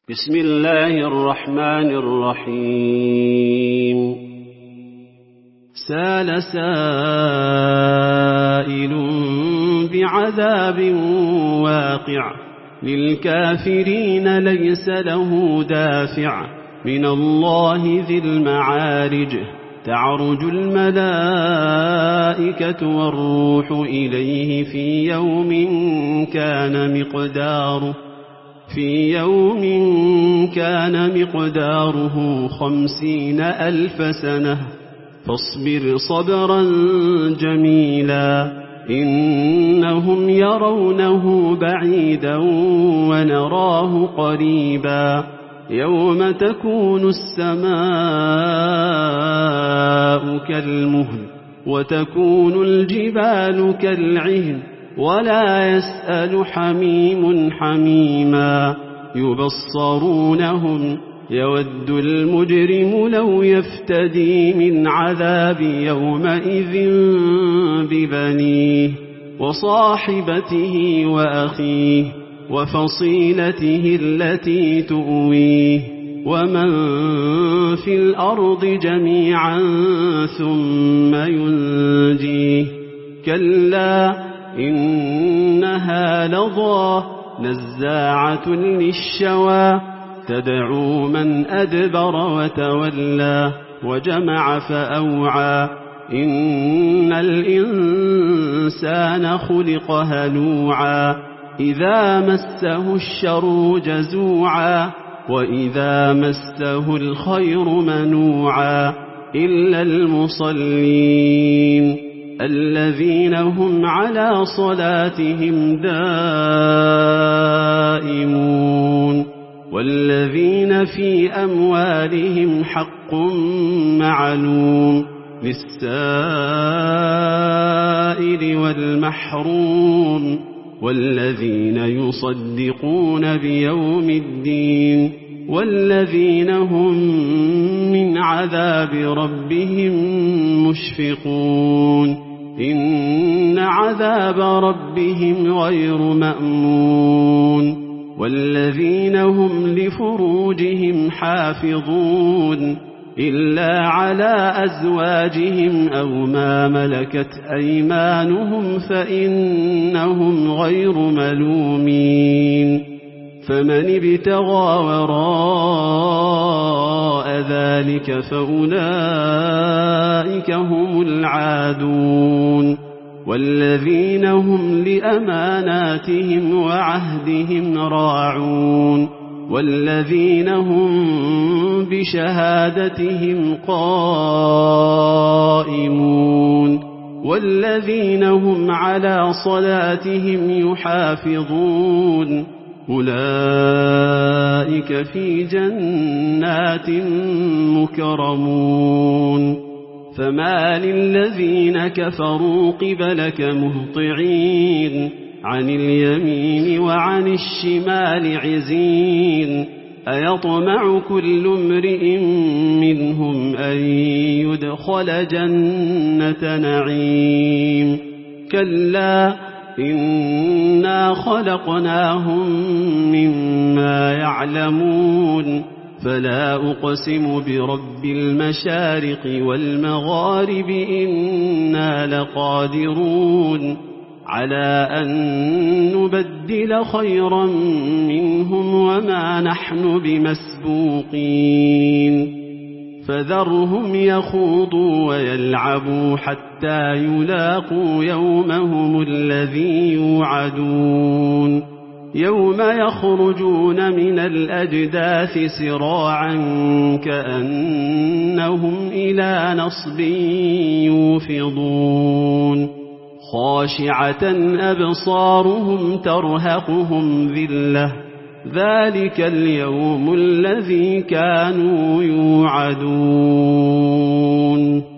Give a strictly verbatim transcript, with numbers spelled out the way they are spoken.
بسم الله الرحمن الرحيم سال سائل بعذاب واقع للكافرين ليس له دافع من الله ذي المعارج تعرج الملائكة والروح إليه في يوم كان مقداره في يوم كان مقداره خمسين ألف سنة فاصبر صبرا جميلا إنهم يرونه بعيدا ونراه قريبا يوم تكون السماء كالمهل وتكون الجبال كالعهن ولا يسأل حميم حميما يبصرونهم يود المجرم لو يفتدي من عذاب يومئذ ببنيه وصاحبته وأخيه وفصيلته التي تؤويه ومن في الأرض جميعا ثم ينجيه كلا إنها لظى نزاعة للشوى تدعو من أدبر وتولى وجمع فأوعى إن الإنسان خلق هلوعا إذا مسه الشر جزوعا وإذا مسه الخير منوعا إلا المصلين الذين هم على صلاتهم دائمون والذين في أموالهم حق معلوم للسائل والمحروم والذين يصدقون بيوم الدين والذين هم من عذاب ربهم مشفقون إن عذاب ربهم غير مأمون والذين هم لفروجهم حافظون إلا على أزواجهم أو ما ملكت أيمانهم فإنهم غير ملومين فمن ابتغى وراء ذلك فأولئك هم العادون والذين هم لأماناتهم وعهدهم راعون والذين هم بشهادتهم قائمون والذين هم على صلاتهم يحافظون أولئك في جنات مكرمون فما للذين كفروا قبلك مهطعين عن اليمين وعن الشمال عزين أيطمع كل امرئ منهم أن يدخل جنة نعيم كلا إنا خلقناهم مما يعلمون فلا أقسم برب المشارق والمغارب إنا لقادرون على أن نبدل خيرا منهم وما نحن بمسبوقين فذرهم يخوضوا ويلعبوا حتى يلاقوا يومهم الذي يوعدون يوم يخرجون من الأجداث سراعا كأنهم إلى نصب يوفضون خاشعة أبصارهم ترهقهم ذلة ذلك اليوم الذي كانوا يوعدون